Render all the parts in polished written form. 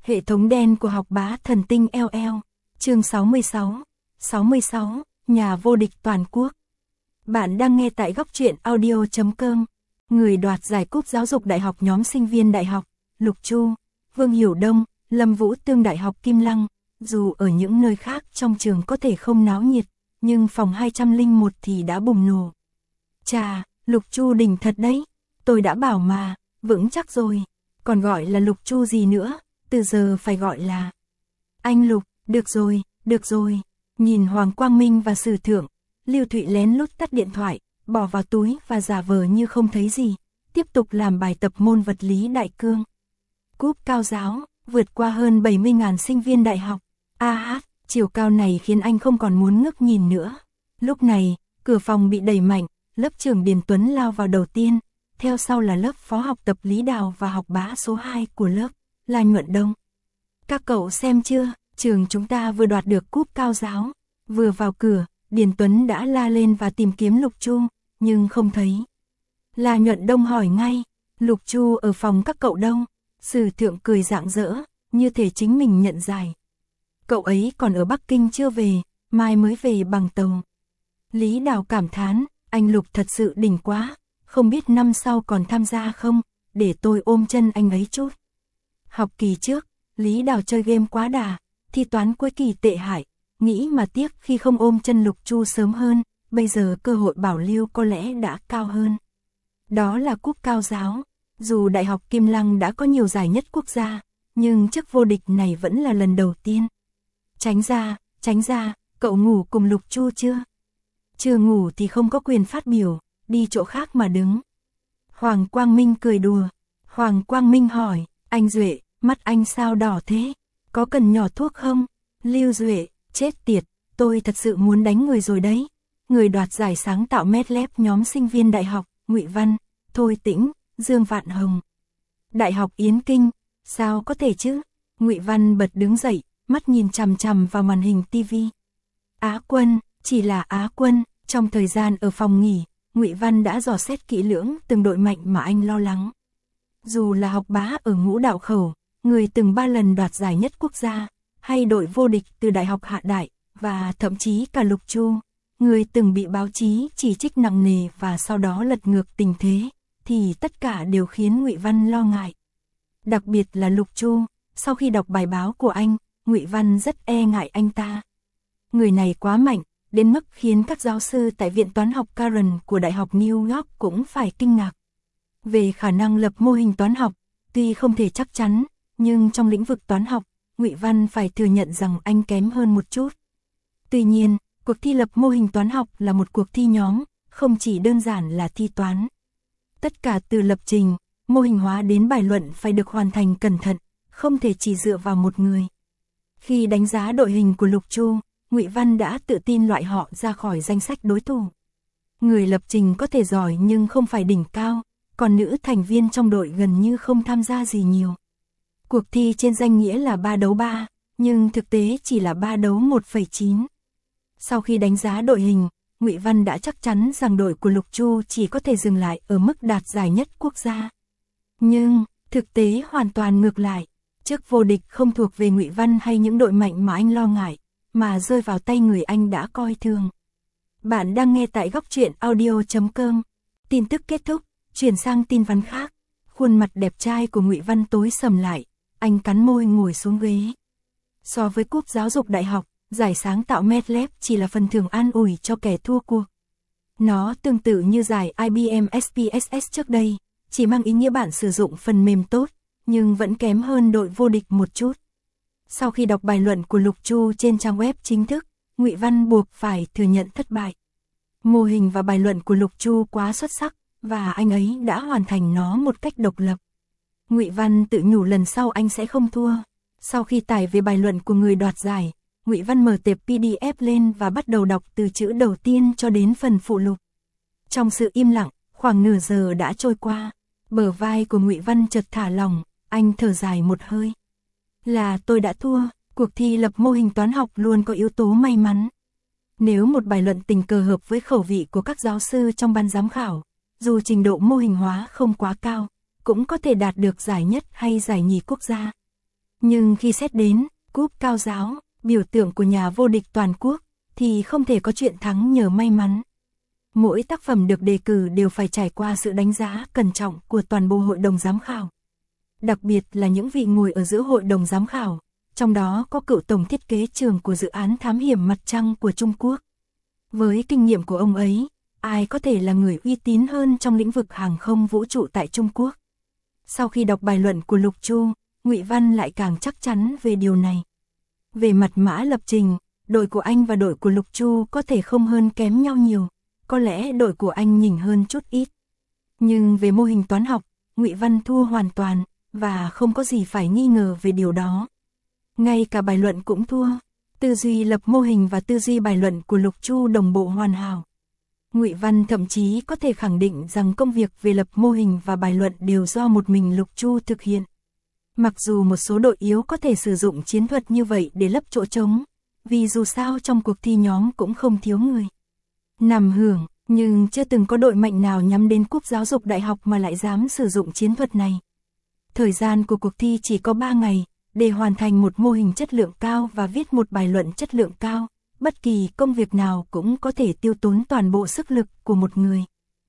Hệ thống đen của học bá thần tinh LL. Chương 66. Nhà vô địch toàn quốc. Bạn đang nghe tại góc truyện audio.com. Người đoạt giải cúp giáo dục đại học nhóm sinh viên đại học, Lục Chu, Vương Hiểu Đông, Lâm Vũ Tương Đại học Kim Lăng. Dù ở những nơi khác trong trường có thể không náo nhiệt, nhưng phòng 201 thì đã bùng nổ. Chà, Lục Chu đỉnh thật đấy. Tôi đã bảo mà, vững chắc rồi. Còn gọi là Lục Chu gì nữa, từ giờ phải gọi là anh Lục. Được rồi. Nhìn Hoàng Quang Minh và Sử Thượng, Lưu Thụy lén lút tắt điện thoại, bỏ vào túi và giả vờ như không thấy gì, tiếp tục làm bài tập môn vật lý đại cương. Cúp cao giáo, vượt qua hơn 70.000 sinh viên đại học. Chiều cao này khiến anh không còn muốn ngước nhìn nữa. Lúc này, cửa phòng bị đẩy mạnh, lớp trưởng Điền Tuấn lao vào đầu tiên, theo sau là lớp phó học tập Lý Đào và học bá số 2 của lớp, La Nhuận Đông. Các cậu xem chưa, trường chúng ta vừa đoạt được cúp cao giáo. Vừa vào cửa, Điền Tuấn đã la lên và tìm kiếm Lục Chu, nhưng không thấy. La Nhuận Đông hỏi ngay, Lục Chu ở phòng các cậu đâu? Sử Thượng cười rạng rỡ, như thể chính mình nhận giải. Cậu ấy còn ở Bắc Kinh chưa về, mai mới về bằng tàu. Lý Đào cảm thán, anh Lục thật sự đỉnh quá, không biết năm sau còn tham gia không, để tôi ôm chân anh ấy chút. Học kỳ trước, Lý Đào chơi game quá đà, thi toán cuối kỳ tệ hại, nghĩ mà tiếc khi không ôm chân Lục Chu sớm hơn, bây giờ cơ hội bảo lưu có lẽ đã cao hơn. Đó là cúp cao giáo, dù Đại học Kim Lăng đã có nhiều giải nhất quốc gia, nhưng chức vô địch này vẫn là lần đầu tiên. Tránh ra, cậu ngủ cùng Lục Chu chưa? Chưa ngủ thì không có quyền phát biểu, đi chỗ khác mà đứng. Hoàng Quang Minh cười đùa. Hoàng Quang Minh hỏi, anh Duệ, mắt anh sao đỏ thế? Có cần nhỏ thuốc không? Lưu Duệ, chết tiệt, tôi thật sự muốn đánh người rồi đấy. Người đoạt giải sáng tạo medley nhóm sinh viên đại học, Ngụy Văn, Thôi Tĩnh, Dương Vạn Hồng. Đại học Yến Kinh, sao có thể chứ? Ngụy Văn bật đứng dậy, mắt nhìn chằm chằm vào màn hình tivi. Á quân, chỉ là Á quân. Trong thời gian ở phòng nghỉ, Ngụy Văn đã dò xét kỹ lưỡng từng đội mạnh mà anh lo lắng. Dù là học bá ở Ngũ Đạo Khẩu, người từng 3 lần đoạt giải nhất quốc gia, hay đội vô địch từ Đại học Hạ Đại, và thậm chí cả Lục Chu, người từng bị báo chí chỉ trích nặng nề và sau đó lật ngược tình thế, thì tất cả đều khiến Ngụy Văn lo ngại. Đặc biệt là Lục Chu, sau khi đọc bài báo của anh, Ngụy Văn rất e ngại anh ta. Người này quá mạnh, đến mức khiến các giáo sư tại Viện Toán học Karen của Đại học New York cũng phải kinh ngạc. Về khả năng lập mô hình toán học, tuy không thể chắc chắn, nhưng trong lĩnh vực toán học, Ngụy Văn phải thừa nhận rằng anh kém hơn một chút. Tuy nhiên, cuộc thi lập mô hình toán học là một cuộc thi nhóm, không chỉ đơn giản là thi toán. Tất cả từ lập trình, mô hình hóa đến bài luận phải được hoàn thành cẩn thận, không thể chỉ dựa vào một người. Khi đánh giá đội hình của Lục Chu, Ngụy Văn đã tự tin loại họ ra khỏi danh sách đối thủ. Người lập trình có thể giỏi nhưng không phải đỉnh cao, còn nữ thành viên trong đội gần như không tham gia gì nhiều. Cuộc thi trên danh nghĩa là 3 đấu 3, nhưng thực tế chỉ là 3 đấu 1,9. Sau khi đánh giá đội hình, Ngụy Văn đã chắc chắn rằng đội của Lục Chu chỉ có thể dừng lại ở mức đạt giải nhất quốc gia. Nhưng, thực tế hoàn toàn ngược lại, chức vô địch không thuộc về Ngụy Văn hay những đội mạnh mà anh lo ngại, mà rơi vào tay người anh đã coi thường. Bạn đang nghe tại góc truyện audio.com. Tin tức kết thúc, chuyển sang tin vắn khác. Khuôn mặt đẹp trai của Ngụy Văn tối sầm lại, anh cắn môi ngồi xuống ghế. So với cúp giáo dục đại học, giải sáng tạo medley chỉ là phần thưởng an ủi cho kẻ thua cuộc. Nó tương tự như giải IBM SPSS trước đây, chỉ mang ý nghĩa bạn sử dụng phần mềm tốt, nhưng vẫn kém hơn đội vô địch một chút. Sau khi đọc bài luận của Lục Chu trên trang web chính thức, Ngụy Văn buộc phải thừa nhận thất bại. Mô hình và bài luận của Lục Chu quá xuất sắc, và anh ấy đã hoàn thành nó một cách độc lập. Ngụy Văn tự nhủ lần sau anh sẽ không thua. Sau khi tải về bài luận của người đoạt giải, Ngụy Văn mở tệp PDF lên và bắt đầu đọc từ chữ đầu tiên cho đến phần phụ lục. Trong sự im lặng, khoảng nửa giờ đã trôi qua, bờ vai của Ngụy Văn chợt thả lỏng, anh thở dài một hơi. Là tôi đã thua, cuộc thi lập mô hình toán học luôn có yếu tố may mắn. Nếu một bài luận tình cờ hợp với khẩu vị của các giáo sư trong ban giám khảo, dù trình độ mô hình hóa không quá cao, cũng có thể đạt được giải nhất hay giải nhì quốc gia. Nhưng khi xét đến cúp cao giáo, biểu tượng của nhà vô địch toàn quốc, thì không thể có chuyện thắng nhờ may mắn. Mỗi tác phẩm được đề cử đều phải trải qua sự đánh giá cẩn trọng của toàn bộ hội đồng giám khảo. Đặc biệt là những vị ngồi ở giữa hội đồng giám khảo, trong đó có cựu tổng thiết kế trưởng của dự án thám hiểm mặt trăng của Trung Quốc. Với kinh nghiệm của ông ấy, ai có thể là người uy tín hơn trong lĩnh vực hàng không vũ trụ tại Trung Quốc. Sau khi đọc bài luận của Lục Chu, Ngụy Văn lại càng chắc chắn về điều này. Về mặt mã lập trình, đội của anh và đội của Lục Chu có thể không hơn kém nhau nhiều, có lẽ đội của anh nhỉnh hơn chút ít. Nhưng về mô hình toán học, Ngụy Văn thua hoàn toàn, và không có gì phải nghi ngờ về điều đó. Ngay cả bài luận cũng thua, tư duy lập mô hình và tư duy bài luận của Lục Chu đồng bộ hoàn hảo. Ngụy Văn thậm chí có thể khẳng định rằng công việc về lập mô hình và bài luận đều do một mình Lục Chu thực hiện. Mặc dù một số đội yếu có thể sử dụng chiến thuật như vậy để lấp chỗ trống, vì dù sao trong cuộc thi nhóm cũng không thiếu người nằm hưởng, nhưng chưa từng có đội mạnh nào nhắm đến cúp giáo dục đại học mà lại dám sử dụng chiến thuật này. Thời gian của cuộc thi chỉ có 3 ngày, để hoàn thành một mô hình chất lượng cao và viết một bài luận chất lượng cao, bất kỳ công việc nào cũng có thể tiêu tốn toàn bộ sức lực của một người.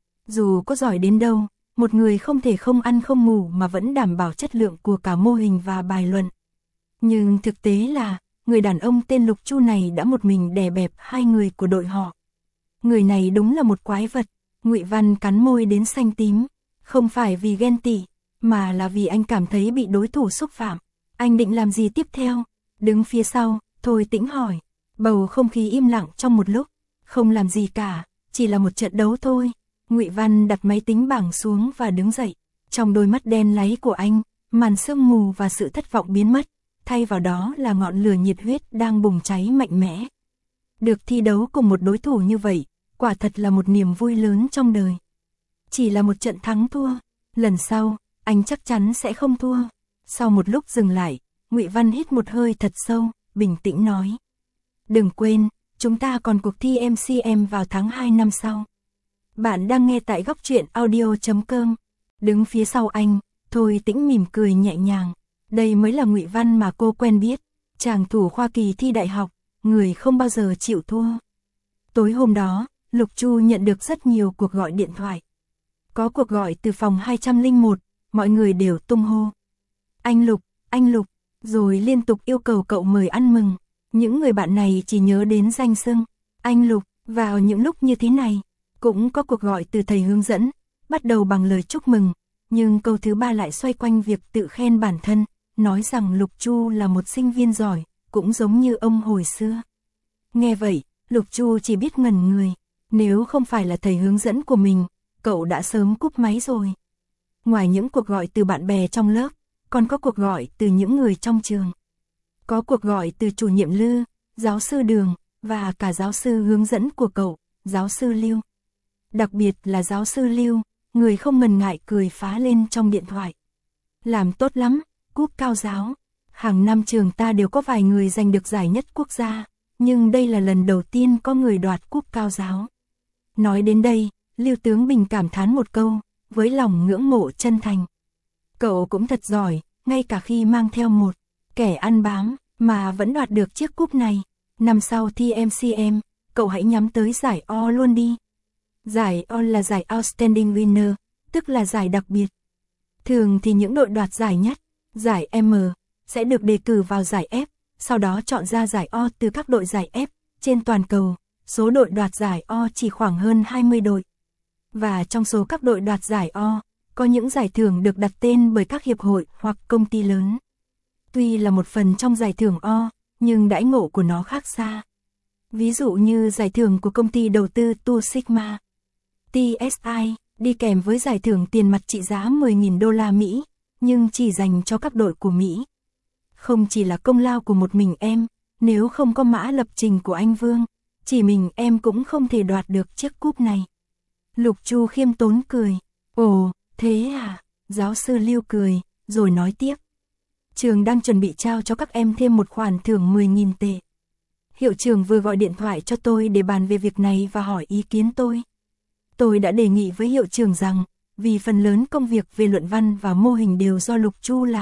Dù có giỏi đến đâu, một người không thể không ăn không ngủ mà vẫn đảm bảo chất lượng của cả mô hình và bài luận. Nhưng thực tế là, người đàn ông tên Lục Chu này đã một mình đè bẹp 2 người của đội họ. Người này đúng là một quái vật. Ngụy Văn cắn môi đến xanh tím, không phải vì ghen tị, mà là vì anh cảm thấy bị đối thủ xúc phạm. Anh định làm gì tiếp theo? Đứng phía sau, Thôi Tĩnh hỏi. Bầu không khí im lặng trong một lúc. Không làm gì cả, chỉ là một trận đấu thôi. Ngụy Văn đặt máy tính bảng xuống và đứng dậy. Trong đôi mắt đen láy của anh, màn sương mù và sự thất vọng biến mất, thay vào đó là ngọn lửa nhiệt huyết đang bùng cháy mạnh mẽ. Được thi đấu cùng một đối thủ như vậy, quả thật là một niềm vui lớn trong đời. Chỉ là một trận thắng thua, lần sau, anh chắc chắn sẽ không thua. Sau một lúc dừng lại, Ngụy Văn hít một hơi thật sâu, bình tĩnh nói. Đừng quên, chúng ta còn cuộc thi MCM vào tháng 2 năm sau. Bạn đang nghe tại góc truyện audio.com. Đứng phía sau anh, Thôi Tĩnh mỉm cười nhẹ nhàng. Đây mới là Ngụy Văn mà cô quen biết, chàng thủ khoa kỳ thi đại học, người không bao giờ chịu thua. Tối hôm đó, Lục Chu nhận được rất nhiều cuộc gọi điện thoại. Có cuộc gọi từ phòng 201, mọi người đều tung hô. Anh Lục, rồi liên tục yêu cầu cậu mời ăn mừng. Những người bạn này chỉ nhớ đến danh xưng anh Lục vào những lúc như thế này. Cũng có cuộc gọi từ thầy hướng dẫn, bắt đầu bằng lời chúc mừng, nhưng câu thứ 3 lại xoay quanh việc tự khen bản thân, nói rằng Lục Chu là một sinh viên giỏi, cũng giống như ông hồi xưa. Nghe vậy, Lục Chu chỉ biết ngẩn người, nếu không phải là thầy hướng dẫn của mình, cậu đã sớm cúp máy rồi. Ngoài những cuộc gọi từ bạn bè trong lớp, còn có cuộc gọi từ những người trong trường. Có cuộc gọi từ chủ nhiệm Lư, giáo sư Đường, và cả giáo sư hướng dẫn của cậu, giáo sư Lưu. Đặc biệt là giáo sư Lưu, người không ngần ngại cười phá lên trong điện thoại. Làm tốt lắm, cúp cao giáo. Hàng năm trường ta đều có vài người giành được giải nhất quốc gia, nhưng đây là lần đầu tiên có người đoạt cúp cao giáo. Nói đến đây, Lưu Tướng Bình cảm thán một câu, với lòng ngưỡng mộ chân thành. Cậu cũng thật giỏi, ngay cả khi mang theo một kẻ ăn bám, mà vẫn đoạt được chiếc cúp này. Năm sau thi MCM, cậu hãy nhắm tới giải O luôn đi. Giải O là giải Outstanding Winner, tức là giải đặc biệt. Thường thì những đội đoạt giải nhất, giải M, sẽ được đề cử vào giải F, sau đó chọn ra giải O từ các đội giải F. Trên toàn cầu, số đội đoạt giải O chỉ khoảng hơn 20 đội. Và trong số các đội đoạt giải O, có những giải thưởng được đặt tên bởi các hiệp hội hoặc công ty lớn. Tuy là một phần trong giải thưởng O, nhưng đãi ngộ của nó khác xa. Ví dụ như giải thưởng của công ty đầu tư Two Sigma, TSI, đi kèm với giải thưởng tiền mặt trị giá 10.000 đô la Mỹ, nhưng chỉ dành cho các đội của Mỹ. Không chỉ là công lao của một mình em, nếu không có mã lập trình của anh Vương, chỉ mình em cũng không thể đoạt được chiếc cúp này. Lục Chu khiêm tốn cười. Ồ, thế à? Giáo sư Lưu cười, rồi nói tiếp. Trường đang chuẩn bị trao cho các em thêm một khoản thưởng 10.000 tệ. Hiệu trưởng vừa gọi điện thoại cho tôi để bàn về việc này và hỏi ý kiến tôi. Tôi đã đề nghị với hiệu trưởng rằng, vì phần lớn công việc về luận văn và mô hình đều do Lục Chu làm,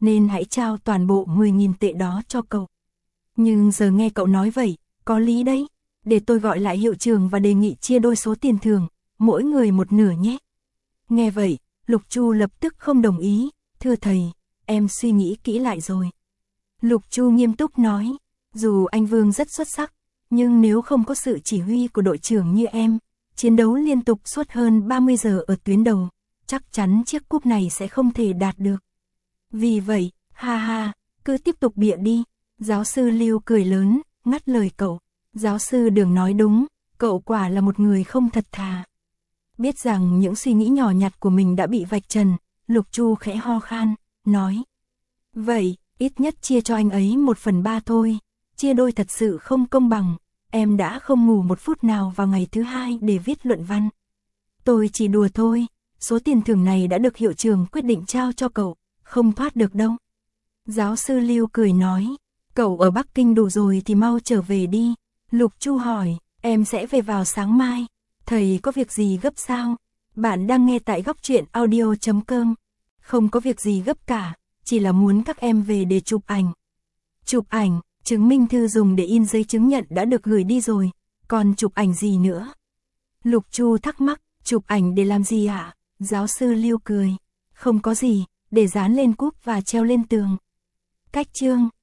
nên hãy trao toàn bộ 10.000 tệ đó cho cậu. Nhưng giờ nghe cậu nói vậy, có lý đấy, để tôi gọi lại hiệu trưởng và đề nghị chia đôi số tiền thưởng, mỗi người một nửa nhé. Nghe vậy, Lục Chu lập tức không đồng ý, thưa thầy, em suy nghĩ kỹ lại rồi. Lục Chu nghiêm túc nói, dù anh Vương rất xuất sắc, nhưng nếu không có sự chỉ huy của đội trưởng như em, chiến đấu liên tục suốt hơn 30 giờ ở tuyến đầu, chắc chắn chiếc cúp này sẽ không thể đạt được. Vì vậy, ha ha, cứ tiếp tục bịa đi. Giáo sư Lưu cười lớn, ngắt lời cậu. Giáo sư Đường nói đúng, cậu quả là một người không thật thà. Biết rằng những suy nghĩ nhỏ nhặt của mình đã bị vạch trần, Lục Chu khẽ ho khan, nói. Vậy, ít nhất chia cho anh ấy 1/3 thôi, chia đôi thật sự không công bằng, em đã không ngủ một phút nào vào ngày thứ 2 để viết luận văn. Tôi chỉ đùa thôi, số tiền thưởng này đã được hiệu trưởng quyết định trao cho cậu, không thoát được đâu. Giáo sư Lưu cười nói, cậu ở Bắc Kinh đủ rồi thì mau trở về đi. Lục Chu hỏi, em sẽ về vào sáng mai, thầy có việc gì gấp sao? Bạn đang nghe tại góc truyện audio.com. Không có việc gì gấp cả, chỉ là muốn các em về để chụp ảnh. Chụp ảnh, chứng minh thư dùng để in giấy chứng nhận đã được gửi đi rồi, còn chụp ảnh gì nữa? Lục Chu thắc mắc, chụp ảnh để làm gì ạ? Giáo sư Lưu cười, không có gì, để dán lên cúp và treo lên tường. Cách chương